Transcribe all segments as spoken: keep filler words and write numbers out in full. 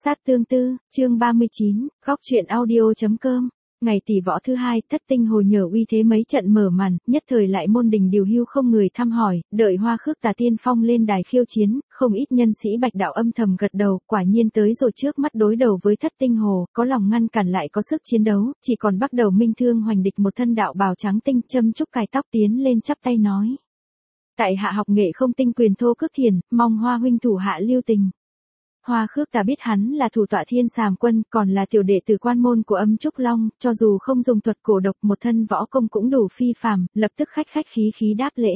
Sát tương tư, chương ba mươi chín, góc truyện audio.com. Ngày tỷ võ thứ hai, Thất Tinh Hồ nhờ uy thế mấy trận mở màn, nhất thời lại môn đình điều hưu không người thăm hỏi, đợi Hoa Khước Tà tiên phong lên đài khiêu chiến, không ít nhân sĩ Bạch đạo âm thầm gật đầu, quả nhiên tới rồi trước mắt đối đầu với Thất Tinh Hồ, có lòng ngăn cản lại có sức chiến đấu, chỉ còn bắt đầu Minh Thương Hoành địch một thân đạo bào trắng tinh, châm trúc cài tóc tiến lên chắp tay nói: tại hạ học nghệ không tinh quyền thô cước thiền, mong Hoa huynh thủ hạ lưu tình. Hoa Khước Tà biết hắn là thủ tọa Thiên Sàm Quân, còn là tiểu đệ tử quan môn của Âm Trúc Long, cho dù không dùng thuật cổ độc một thân võ công cũng đủ phi phàm, lập tức khách khách khí khí đáp lễ.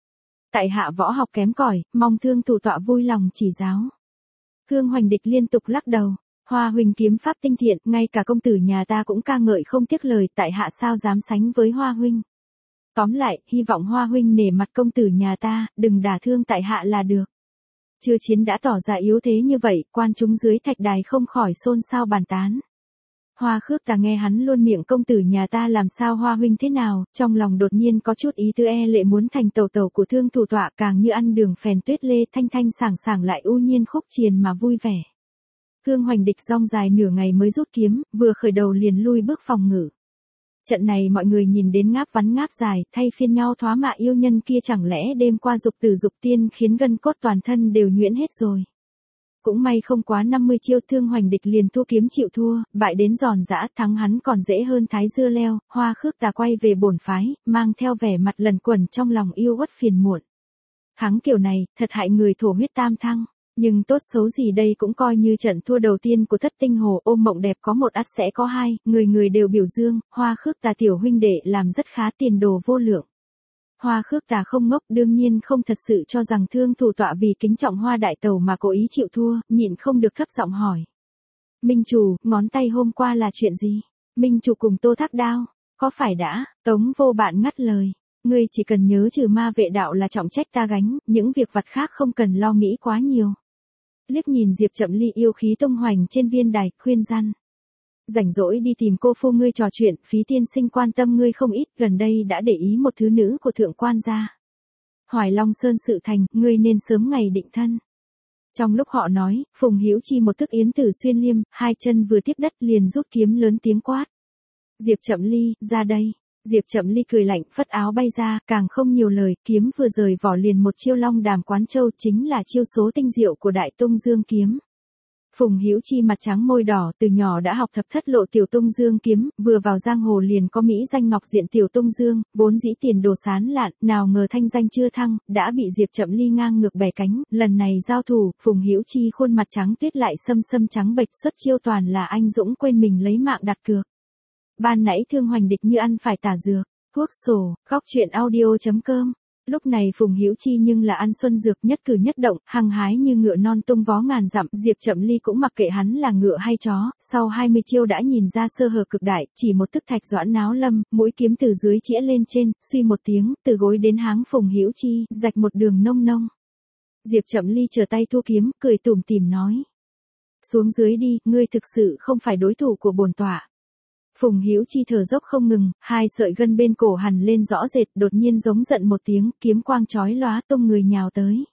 Tại hạ võ học kém cỏi, mong Thương thủ tọa vui lòng chỉ giáo. Thương Hoành địch liên tục lắc đầu. Hoa huynh kiếm pháp tinh thiện, ngay cả công tử nhà ta cũng ca ngợi không tiếc lời, tại hạ sao dám sánh với Hoa huynh. Tóm lại, hy vọng Hoa huynh nể mặt công tử nhà ta, đừng đả thương tại hạ là được. Chưa chiến đã tỏ ra yếu thế như vậy, quan chúng dưới thạch đài không khỏi xôn xao bàn tán. Hoa Khước Tà nghe hắn luôn miệng công tử nhà ta làm sao Hoa huynh thế nào, trong lòng đột nhiên có chút ý tư e lệ muốn thành tẩu tẩu của Thương thủ tọa, càng như ăn đường phèn tuyết lê, thanh thanh sảng sảng lại u nhiên khúc triền mà vui vẻ. Thương Hoành địch rong dài nửa ngày mới rút kiếm, vừa khởi đầu liền lui bước phòng ngự. Trận này mọi người nhìn đến ngáp vắn ngáp dài, thay phiên nhau thoá mạ yêu nhân kia, chẳng lẽ đêm qua dục tử dục tiên khiến gân cốt toàn thân đều nhuyễn hết rồi. Cũng may không quá năm mươi chiêu, Thương Hoành địch liền thua kiếm chịu thua, bại đến giòn giã, thắng hắn còn dễ hơn thái dưa leo. Hoa Khước Tà quay về bổn phái, mang theo vẻ mặt lần quẩn trong lòng yêu uất phiền muộn. Thắng kiểu này, thật hại người thổ huyết tam thăng. Nhưng tốt xấu gì đây cũng coi như trận thua đầu tiên của Thất Tinh Hồ, ôm mộng đẹp có một ắt sẽ có hai, người người đều biểu dương, Hoa Khước Tà tiểu huynh đệ làm rất khá, tiền đồ vô lượng. Hoa Khước Tà không ngốc, đương nhiên không thật sự cho rằng Thương thủ tọa vì kính trọng Hoa đại tẩu mà cố ý chịu thua, nhịn không được thấp giọng hỏi. Minh chủ, ngón tay hôm qua là chuyện gì? Minh chủ cùng Tô Thác Đao, có phải đã? Tống Vô Bạn ngắt lời. Ngươi chỉ cần nhớ trừ ma vệ đạo là trọng trách ta gánh, những việc vặt khác không cần lo nghĩ quá nhiều. Liếc nhìn Diệp Chậm Ly yêu khí tung hoành trên viên đài, khuyên răn. Rảnh rỗi đi tìm cô phu ngươi trò chuyện, Phí tiên sinh quan tâm ngươi không ít, gần đây đã để ý một thứ nữ của thượng quan gia. Hoài Long Sơn sự thành, ngươi nên sớm ngày định thân. Trong lúc họ nói, Phùng Hữu Chi một thức yến tử xuyên liêm, hai chân vừa tiếp đất liền rút kiếm lớn tiếng quát. Diệp Chậm Ly, ra đây. Diệp Chậm Ly cười lạnh, phất áo bay ra, càng không nhiều lời, kiếm vừa rời vỏ liền một chiêu long đàm quán châu, chính là chiêu số tinh diệu của Đại Tung Dương kiếm. Phùng Hữu Chi mặt trắng môi đỏ, từ nhỏ đã học thập thất lộ Tiểu Tung Dương kiếm, vừa vào giang hồ liền có mỹ danh ngọc diện Tiểu Tung Dương, vốn dĩ tiền đồ sán lạn, nào ngờ thanh danh chưa thăng, đã bị Diệp Chậm Ly ngang ngược bẻ cánh, lần này giao thủ, Phùng Hữu Chi khuôn mặt trắng tuyết lại xâm xâm trắng bệch, xuất chiêu toàn là anh dũng quên mình lấy mạng đặt cược. Ban nãy Thương Hoành địch như ăn phải tả dược, thuốc sổ, góc truyện audio.com. Lúc này Phùng Hữu Chi nhưng là ăn xuân dược, nhất cử nhất động, hăng hái như ngựa non tung vó ngàn dặm. Diệp Chậm Ly cũng mặc kệ hắn là ngựa hay chó, sau hai mươi chiêu đã nhìn ra sơ hở cực đại, chỉ một thức thạch doãn náo lâm, mũi kiếm từ dưới chĩa lên trên, suy một tiếng, từ gối đến háng Phùng Hữu Chi, rạch một đường nông nông. Diệp Chậm Ly trở tay thua kiếm, cười tủm tỉm nói: xuống dưới đi, ngươi thực sự không phải đối thủ của bổn tọa. Phùng Hữu Chi thở dốc không ngừng, hai sợi gân bên cổ hằn lên rõ rệt, đột nhiên giống giận một tiếng, kiếm quang chói lóa tung người nhào tới.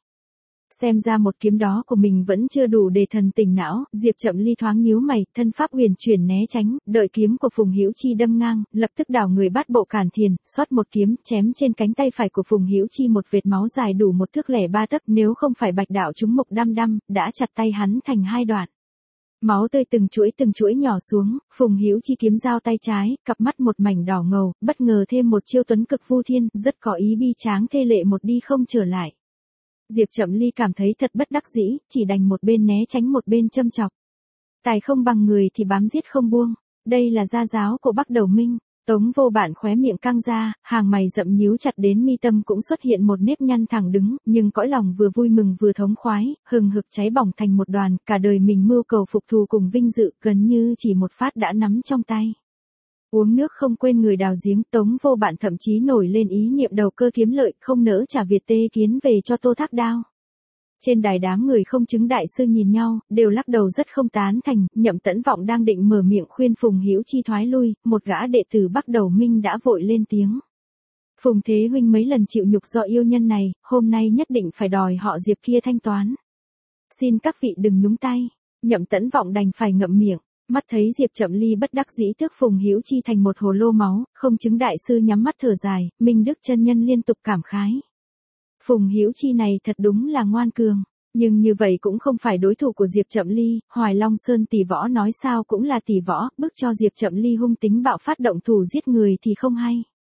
Xem ra một kiếm đó của mình vẫn chưa đủ để thần tỉnh não, Diệp Chậm Ly thoáng nhíu mày, thân pháp huyền chuyển né tránh, đợi kiếm của Phùng Hữu Chi đâm ngang, lập tức đảo người bắt bộ cản thiền, xoát một kiếm, chém trên cánh tay phải của Phùng Hữu Chi một vệt máu dài đủ một thước lẻ ba tấc, nếu không phải Bạch đạo chúng mục đăm đăm, đã chặt tay hắn thành hai đoạn. Máu tươi từng chuỗi từng chuỗi nhỏ xuống, Phùng Hữu Chi kiếm dao tay trái, cặp mắt một mảnh đỏ ngầu, bất ngờ thêm một chiêu tuấn cực vu thiên, rất có ý bi tráng thê lệ một đi không trở lại. Diệp Chậm Ly cảm thấy thật bất đắc dĩ, chỉ đành một bên né tránh một bên châm chọc. Tài không bằng người thì bám giết không buông, đây là gia giáo của Bắc Đầu Minh. Tống Vô Bạn khóe miệng căng ra, hàng mày rậm nhíu chặt đến mi tâm cũng xuất hiện một nếp nhăn thẳng đứng, nhưng cõi lòng vừa vui mừng vừa thống khoái, hừng hực cháy bỏng thành một đoàn, cả đời mình mưu cầu phục thù cùng vinh dự, gần như chỉ một phát đã nắm trong tay. Uống nước không quên người đào giếng, Tống Vô Bạn thậm chí nổi lên ý niệm đầu cơ kiếm lợi, không nỡ trả Việt Tê Kiến về cho Tô Thác Đao. Trên đài đám người không chứng đại sư nhìn nhau, đều lắc đầu rất không tán thành, Nhậm Tẫn Vọng đang định mở miệng khuyên Phùng Hữu Chi thoái lui, một gã đệ tử Bắc Đầu Minh đã vội lên tiếng. Phùng Thế huynh mấy lần chịu nhục do yêu nhân này, hôm nay nhất định phải đòi họ Diệp kia thanh toán. Xin các vị đừng nhúng tay. Nhậm Tẫn Vọng đành phải ngậm miệng, mắt thấy Diệp Chậm Ly bất đắc dĩ tước Phùng Hữu Chi thành một hồ lô máu, không chứng đại sư nhắm mắt thở dài, Minh Đức chân nhân liên tục cảm khái. Phùng Hữu Chi này thật đúng là ngoan cường, nhưng như vậy cũng không phải đối thủ của Diệp Chậm Ly, Hoài Long Sơn tỷ võ nói sao cũng là tỷ võ, bức cho Diệp Chậm Ly hung tính bạo phát động thủ giết người thì không hay.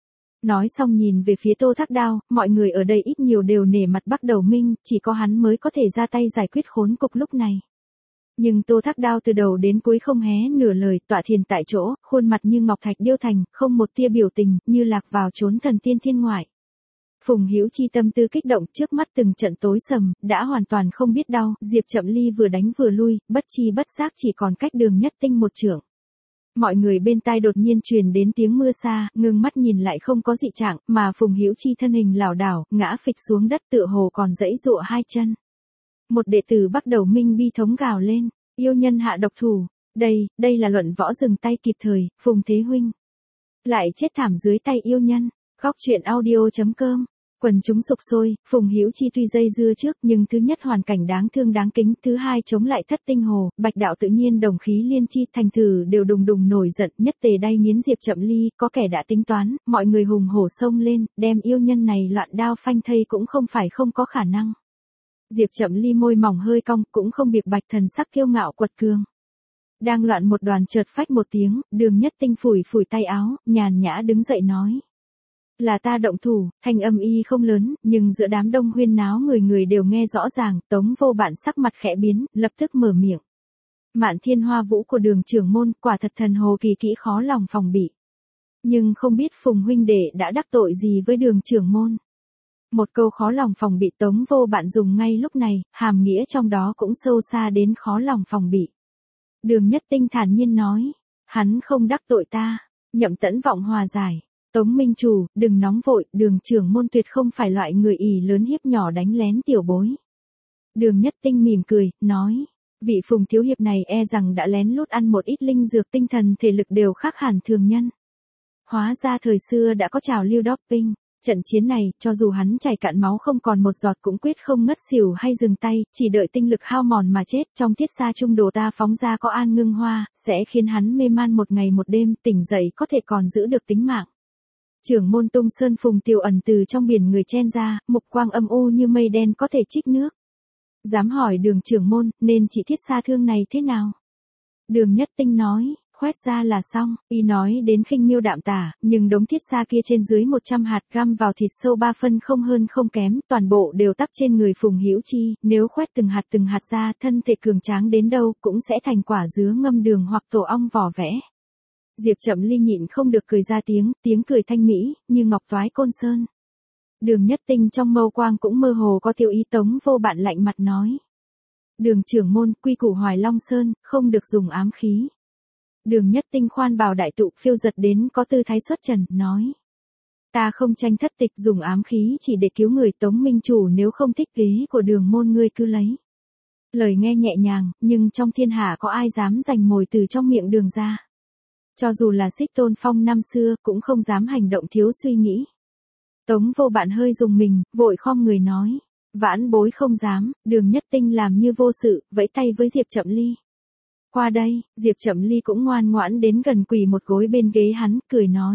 Nói xong nhìn về phía Tô Thác Đao, mọi người ở đây ít nhiều đều nể mặt Bắc Đầu Minh, chỉ có hắn mới có thể ra tay giải quyết khốn cục lúc này. Nhưng Tô Thác Đao từ đầu đến cuối không hé nửa lời, tọa thiền tại chỗ, khuôn mặt như ngọc thạch điêu thành, không một tia biểu tình, như lạc vào chốn thần tiên thiên ngoại. Phùng Hữu Chi tâm tư kích động, trước mắt từng trận tối sầm, đã hoàn toàn không biết đau, Diệp Chậm Ly vừa đánh vừa lui, bất chi bất giác chỉ còn cách Đường Nhất Tinh một trượng. Mọi người bên tai đột nhiên truyền đến tiếng mưa xa, ngưng mắt nhìn lại không có dị trạng, mà Phùng Hữu Chi thân hình lảo đảo, ngã phịch xuống đất tựa hồ còn giãy giụa hai chân. Một đệ tử Bắc Đầu Minh bi thống gào lên, yêu nhân hạ độc thủ, đây, đây là luận võ dừng tay kịp thời, Phùng Thế Huynh. Lại chết thảm dưới tay yêu nhân, khóc chuyện audio chấm com. Quần chúng sục sôi, Phùng Hữu Chi tuy dây dưa trước nhưng thứ nhất hoàn cảnh đáng thương đáng kính, thứ hai chống lại Thất Tinh Hồ, Bạch Đạo tự nhiên đồng khí liên chi, thành thử đều đùng đùng nổi giận, nhất tề đay nghiến Diệp Chậm Ly, có kẻ đã tính toán, mọi người hùng hổ xông lên, đem yêu nhân này loạn đao phanh thây cũng không phải không có khả năng. Diệp Chậm Ly môi mỏng hơi cong, cũng không bịp bạch, thần sắc kiêu ngạo quật cường. Đang loạn một đoàn chợt phách một tiếng, Đường Nhất Tinh phủi phủi tay áo, nhàn nhã đứng dậy nói. Là ta động thủ, thanh âm y không lớn, nhưng giữa đám đông huyên náo người người đều nghe rõ ràng, Tống Vô Bạn sắc mặt khẽ biến, lập tức mở miệng. Mạn Thiên Hoa Vũ của Đường trưởng môn, quả thật thần hồ kỳ kỹ khó lòng phòng bị. Nhưng không biết Phùng huynh đệ đã đắc tội gì với Đường trưởng môn. Một câu khó lòng phòng bị Tống Vô Bạn dùng ngay lúc này, hàm nghĩa trong đó cũng sâu xa đến khó lòng phòng bị. Đường Nhất Tinh thản nhiên nói, hắn không đắc tội ta. Nhậm Tẫn Vọng hòa giải. Tống Minh Chủ, đừng nóng vội, Đường trưởng môn tuyệt không phải loại người ỷ lớn hiếp nhỏ đánh lén tiểu bối. Đường Nhất Tinh mỉm cười, nói, vị Phùng thiếu hiệp này e rằng đã lén lút ăn một ít linh dược, tinh thần thể lực đều khác hẳn thường nhân. Hóa ra thời xưa đã có trào lưu doping, trận chiến này, cho dù hắn chảy cạn máu không còn một giọt cũng quyết không ngất xỉu hay dừng tay, chỉ đợi tinh lực hao mòn mà chết. Trong thiết xa trung đồ ta phóng ra có an ngưng hoa, sẽ khiến hắn mê man một ngày một đêm, tỉnh dậy có thể còn giữ được tính mạng. Trưởng môn Tung Sơn Phùng Tiểu Ẩn từ trong biển người chen ra, mục quang âm u như mây đen có thể trích nước. Dám hỏi Đường trưởng môn, nên chỉ thiết xa thương này thế nào? Đường Nhất Tinh nói, khoét ra là xong, y nói đến khinh miêu đạm tả, nhưng đống thiết xa kia trên dưới một trăm hạt găm vào thịt sâu ba phân không hơn không kém, toàn bộ đều tắp trên người Phùng Hữu Chi, nếu khoét từng hạt từng hạt ra, thân thể cường tráng đến đâu cũng sẽ thành quả dứa ngâm đường hoặc tổ ong vỏ vẽ. Diệp Chậm Ly nhịn không được cười ra tiếng, tiếng cười thanh mỹ, như ngọc toái côn sơn. Đường Nhất Tinh trong mâu quang cũng mơ hồ có tiêu ý. Tống Vô Bạn lạnh mặt nói. Đường trưởng môn, quy củ Hoài Long Sơn, không được dùng ám khí. Đường Nhất Tinh khoan bào đại tụ, phiêu giật đến có tư thái xuất trần, nói. Ta không tranh thất tịch, dùng ám khí chỉ để cứu người. Tống Minh Chủ nếu không thích ghế của Đường môn ngươi cứ lấy. Lời nghe nhẹ nhàng, nhưng trong thiên hạ có ai dám giành mồi từ trong miệng Đường ra. Cho dù là Xích Tôn Phong năm xưa, cũng không dám hành động thiếu suy nghĩ. Tống Vô Bạn hơi dùng mình, vội khom người nói. Vãn bối không dám. Đường Nhất Tinh làm như vô sự, vẫy tay với Diệp Chậm Ly. Qua đây, Diệp Chậm Ly cũng ngoan ngoãn đến gần quỳ một gối bên ghế hắn, cười nói.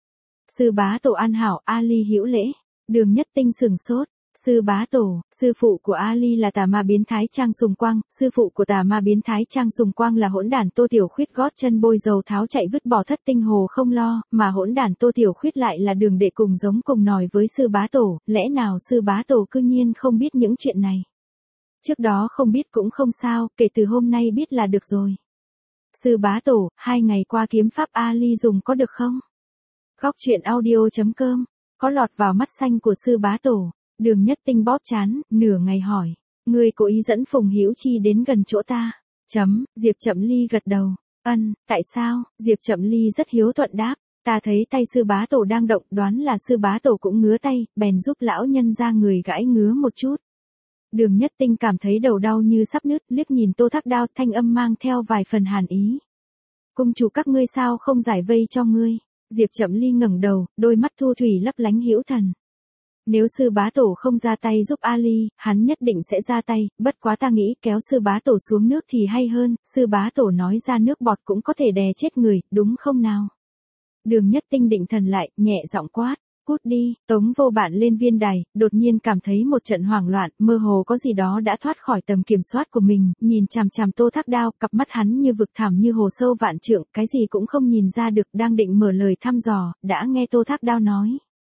Sư bá tổ an hảo, A Ly hữu lễ. Đường Nhất Tinh sừng sốt. Sư bá tổ, sư phụ của A Ly là tà ma biến thái Trang Sùng Quang, sư phụ của tà ma biến thái Trang Sùng Quang là hỗn đản Tô Tiểu Khuyết gót chân bôi dầu tháo chạy vứt bỏ Thất Tinh Hồ không lo, mà hỗn đản Tô Tiểu Khuyết lại là Đường đệ cùng giống cùng nòi với sư bá tổ, lẽ nào sư bá tổ cư nhiên không biết những chuyện này? Trước đó không biết cũng không sao, kể từ hôm nay biết là được rồi. Sư bá tổ, hai ngày qua kiếm pháp A Ly dùng có được không? Khóc chuyện audio chấm com, có lọt vào mắt xanh của sư bá tổ. Đường Nhất Tinh bóp chán, nửa ngày hỏi. Ngươi cố ý dẫn Phùng Hữu Chi đến gần chỗ ta. Chấm, Diệp Chậm Ly gật đầu. Ân, tại sao? Diệp Chậm Ly rất hiếu thuận đáp. Ta thấy tay sư bá tổ đang động, đoán là sư bá tổ cũng ngứa tay, bèn giúp lão nhân ra người gãi ngứa một chút. Đường Nhất Tinh cảm thấy đầu đau như sắp nứt, liếc nhìn Tô Thác Đao, thanh âm mang theo vài phần hàn ý. Cung chủ các ngươi sao không giải vây cho ngươi? Diệp Chậm Ly ngẩng đầu, đôi mắt thu thủy lấp lánh hữu thần. Nếu sư bá tổ không ra tay giúp Ali, hắn nhất định sẽ ra tay, bất quá ta nghĩ kéo sư bá tổ xuống nước thì hay hơn, sư bá tổ nói ra nước bọt cũng có thể đè chết người, đúng không nào? Đường Nhất Tinh định thần lại, nhẹ giọng quát, cút đi, Tống Vô Bạn lên viên đài, đột nhiên cảm thấy một trận hoảng loạn, mơ hồ có gì đó đã thoát khỏi tầm kiểm soát của mình, nhìn chằm chằm Tô Thác Đao, cặp mắt hắn như vực thẳm như hồ sâu vạn trượng, cái gì cũng không nhìn ra được, đang định mở lời thăm dò, đã nghe Tô Thác Đao nói.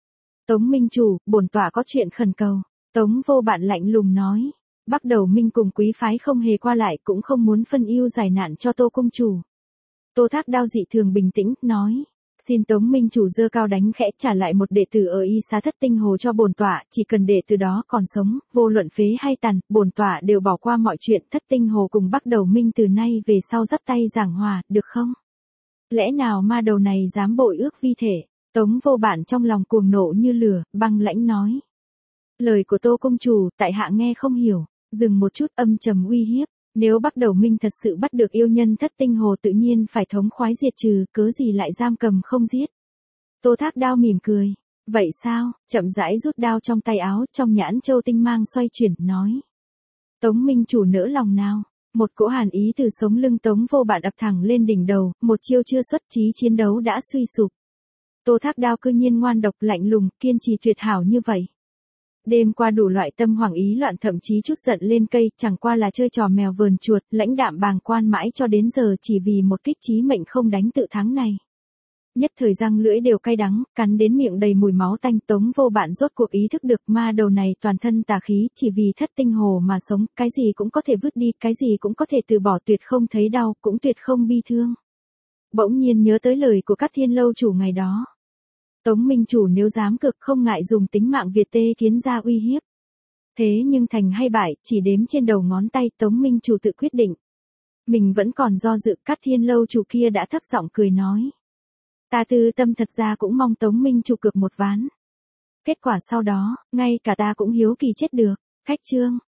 Tống Minh Chủ, bổn tọa có chuyện khẩn cầu. Tống Vô Bạn lạnh lùng nói. Bắc Đầu Minh cùng quý phái không hề qua lại cũng không muốn phân ưu giải nạn cho Tô Cung Chủ. Tô Thác Đao dị thường bình tĩnh, nói. Xin Tống Minh Chủ giơ cao đánh khẽ trả lại một đệ tử ở y xá Thất Tinh Hồ cho bổn tọa, chỉ cần đệ tử đó còn sống, vô luận phế hay tàn, bổn tọa đều bỏ qua mọi chuyện. Thất Tinh Hồ cùng Bắc Đầu Minh từ nay về sau dắt tay giảng hòa, được không? Lẽ nào ma đầu này dám bội ước vi thể? Tống Vô Bạn trong lòng cuồng nộ như lửa, băng lãnh nói. Lời của Tô Cung Chủ, tại hạ nghe không hiểu, dừng một chút âm trầm uy hiếp, nếu Bắc Đầu Minh thật sự bắt được yêu nhân Thất Tinh Hồ tự nhiên phải thống khoái diệt trừ, cớ gì lại giam cầm không giết. Tô Thác Đao mỉm cười, vậy sao, chậm rãi rút đao trong tay áo, trong nhãn châu tinh mang xoay chuyển, nói. Tống Minh Chủ nỡ lòng nào. Một cỗ hàn ý từ sống lưng Tống Vô Bạn ập thẳng lên đỉnh đầu, một chiêu chưa xuất chí chiến đấu đã suy sụp. Tô Thác Đao cư nhiên ngoan độc lạnh lùng, kiên trì tuyệt hảo như vậy. Đêm qua đủ loại tâm hoàng ý loạn thậm chí chút giận lên cây, chẳng qua là chơi trò mèo vờn chuột, lãnh đạm bàng quan mãi cho đến giờ chỉ vì một kích chí mệnh không đánh tự thắng này. Nhất thời răng lưỡi đều cay đắng, cắn đến miệng đầy mùi máu tanh. Tống Vô Bạn rốt cuộc ý thức được ma đầu này toàn thân tà khí, chỉ vì Thất Tinh Hồ mà sống, cái gì cũng có thể vứt đi, cái gì cũng có thể từ bỏ, tuyệt không thấy đau, cũng tuyệt không bi thương. Bỗng nhiên nhớ tới lời của Cát Thiên Lâu chủ ngày đó. Tống Minh Chủ nếu dám cực không ngại dùng tính mạng Việt Tê Kiến ra uy hiếp. Thế nhưng thành hay bại, chỉ đếm trên đầu ngón tay. Tống Minh Chủ tự quyết định. Mình vẫn còn do dự. Cát Thiên Lâu chủ kia đã thấp giọng cười nói. Ta tư tâm thật ra cũng mong Tống Minh Chủ cược một ván. Kết quả sau đó, ngay cả ta cũng hiếu kỳ chết được. Khách chương.